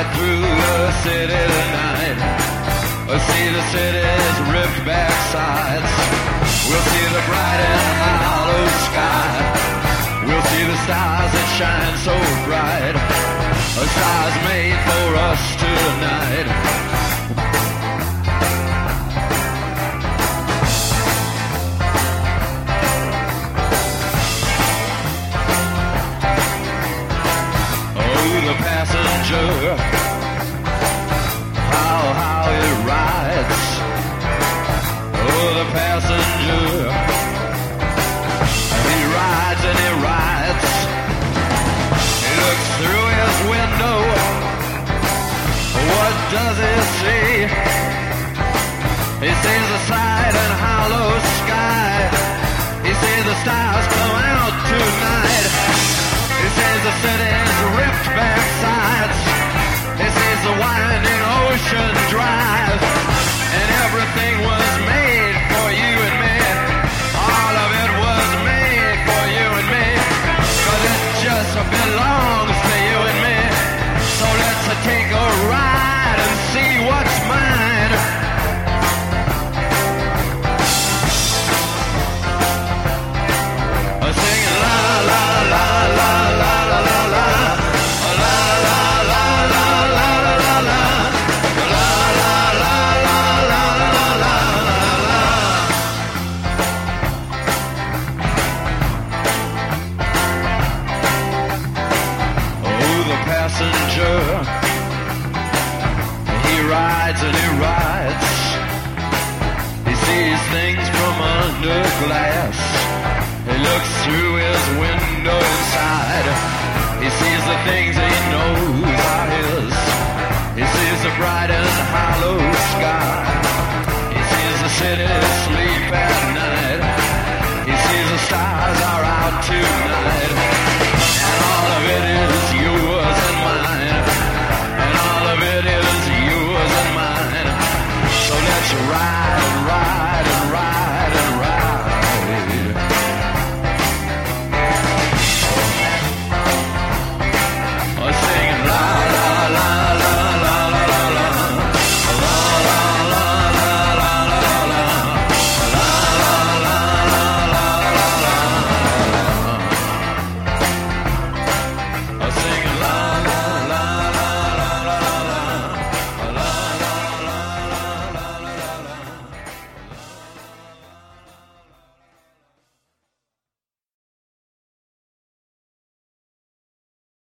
through the city tonight. We'll see the city's ripped back sides. We'll see the bright and hollow sky. We'll see the stars that shine so bright. A stars made for us tonight. The passenger, how it rides. Oh, the passenger, he rides and he rides. He looks through his window. What does he see? He sees the side and hollow sky. He sees the stars come out tonight. He sees the city's ripped back sides. He sees the winding ocean drive. And everything was made for you and me. All of it was made for you and me. 'Cause it just belongs to you and me. So let's take a ride and see what's mine. Singing la la la la la la la la. Passenger, he rides and he rides. He sees things from under glass. He looks through his window inside. He sees the things he knows are his. He sees the bright and hollow sky.